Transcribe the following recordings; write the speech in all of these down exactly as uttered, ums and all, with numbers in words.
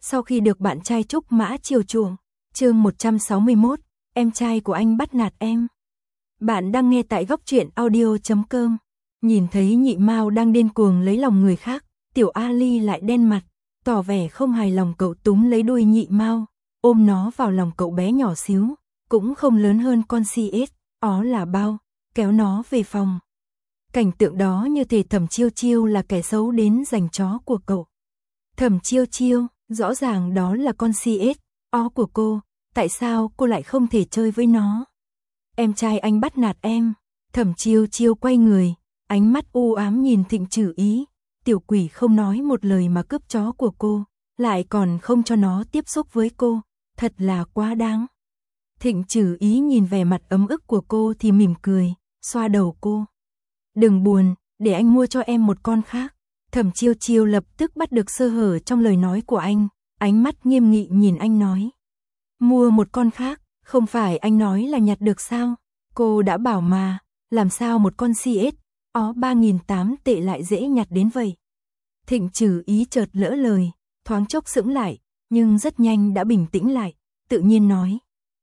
Sau khi được bạn trai Trúc Mã chiều chuộng, chương một trăm sáu mươi mốt, em trai của anh bắt nạt em. Bạn đang nghe tại góc truyện audio chấm com. Nhìn thấy Nhị Mao đang điên cuồng lấy lòng người khác, Tiểu Ali lại đen mặt, tỏ vẻ không hài lòng. Cậu túm lấy đuôi Nhị Mao, ôm nó vào lòng. Cậu bé nhỏ xíu, cũng không lớn hơn con xê ét, ó là bao, kéo nó về phòng. Cảnh tượng đó như thể Thẩm Chiêu Chiêu là kẻ xấu đến giành chó của cậu. Thẩm Chiêu Chiêu, rõ ràng đó là con xê ét, ó của cô, tại sao cô lại không thể chơi với nó? Em trai anh bắt nạt em. Thẩm Chiêu Chiêu quay người, ánh mắt u ám nhìn Thịnh Trử Ý. Tiểu quỷ không nói một lời mà cướp chó của cô, lại còn không cho nó tiếp xúc với cô, thật là quá đáng. Thịnh Trử Ý nhìn vẻ mặt ấm ức của cô thì mỉm cười, xoa đầu cô. Đừng buồn, để anh mua cho em một con khác. Thẩm Chiêu Chiêu lập tức bắt được sơ hở trong lời nói của anh, ánh mắt nghiêm nghị nhìn anh nói. Mua một con khác, không phải anh nói là nhặt được sao? Cô đã bảo mà, làm sao một con xê ét, ó ba nghìn tám trăm tệ lại dễ nhặt đến vậy? Thịnh Trử Ý chợt lỡ lời, thoáng chốc sững lại, nhưng rất nhanh đã bình tĩnh lại, tự nhiên nói.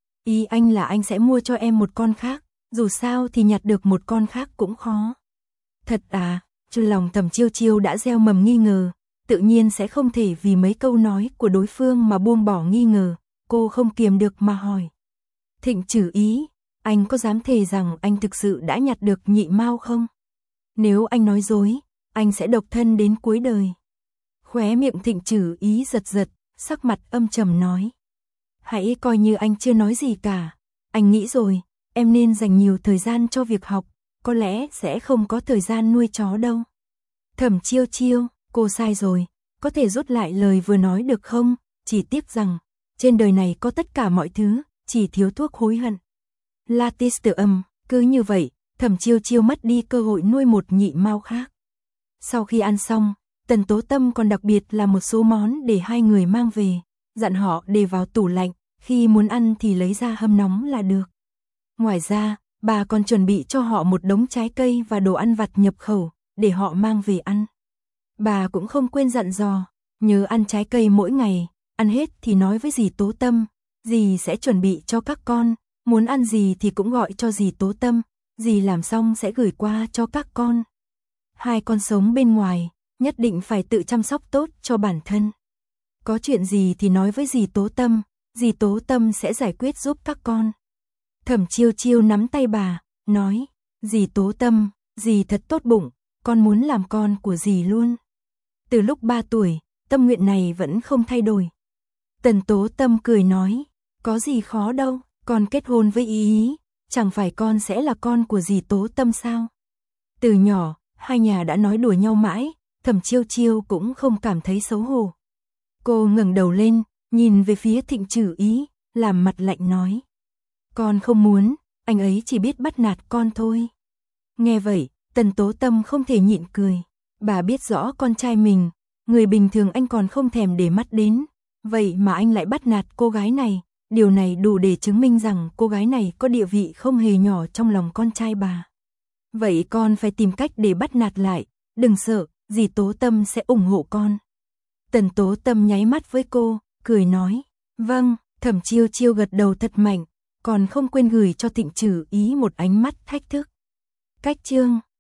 Ý anh là anh sẽ mua cho em một con khác, dù sao thì nhặt được một con khác cũng khó. Thật à? Trong lòng Thẩm Chiêu Chiêu đã gieo mầm nghi ngờ, tự nhiên sẽ không thể vì mấy câu nói của đối phương mà buông bỏ nghi ngờ, cô không kiềm được mà hỏi. Thịnh Trử Ý, anh có dám thề rằng anh thực sự đã nhặt được Nhị Mao không? Nếu anh nói dối, anh sẽ độc thân đến cuối đời. Khóe miệng Thịnh Trử Ý giật giật, sắc mặt âm trầm nói. Hãy coi như anh chưa nói gì cả, anh nghĩ rồi, em nên dành nhiều thời gian cho việc học, có lẽ sẽ không có thời gian nuôi chó đâu. Thẩm Chiêu Chiêu, cô sai rồi, có thể rút lại lời vừa nói được không? Chỉ tiếc rằng, trên đời này có tất cả mọi thứ, chỉ thiếu thuốc hối hận. Latistium, cứ như vậy, Thẩm Chiêu Chiêu mất đi cơ hội nuôi một Nhị Mao khác. Sau khi ăn xong, Tần Tố Tâm còn đặc biệt là một số món để hai người mang về, dặn họ để vào tủ lạnh, khi muốn ăn thì lấy ra hâm nóng là được. Ngoài ra, bà còn chuẩn bị cho họ một đống trái cây và đồ ăn vặt nhập khẩu, để họ mang về ăn. Bà cũng không quên dặn dò, nhớ ăn trái cây mỗi ngày, ăn hết thì nói với dì Tố Tâm, dì sẽ chuẩn bị cho các con, muốn ăn gì thì cũng gọi cho dì Tố Tâm, dì làm xong sẽ gửi qua cho các con. Hai con sống bên ngoài, nhất định phải tự chăm sóc tốt cho bản thân. Có chuyện gì thì nói với dì Tố Tâm, dì Tố Tâm sẽ giải quyết giúp các con. Thẩm Chiêu Chiêu nắm tay bà, nói, dì Tố Tâm, dì thật tốt bụng, con muốn làm con của dì luôn. Từ lúc ba tuổi, tâm nguyện này vẫn không thay đổi. Tần Tố Tâm cười nói, có gì khó đâu, con kết hôn với Ý Ý, chẳng phải con sẽ là con của dì Tố Tâm sao? Từ nhỏ, hai nhà đã nói đùa nhau mãi, Thẩm Chiêu Chiêu cũng không cảm thấy xấu hổ. Cô ngẩng đầu lên, nhìn về phía Thịnh Trử Ý, làm mặt lạnh nói. Con không muốn, anh ấy chỉ biết bắt nạt con thôi. Nghe vậy, Tần Tố Tâm không thể nhịn cười. Bà biết rõ con trai mình, người bình thường anh còn không thèm để mắt đến. Vậy mà anh lại bắt nạt cô gái này, điều này đủ để chứng minh rằng cô gái này có địa vị không hề nhỏ trong lòng con trai bà. Vậy con phải tìm cách để bắt nạt lại, đừng sợ, dì Tố Tâm sẽ ủng hộ con. Tần Tố Tâm nháy mắt với cô, cười nói, vâng. Thẩm Chiêu Chiêu gật đầu thật mạnh, còn không quên gửi cho Thịnh Trử Ý một ánh mắt thách thức. Cách chương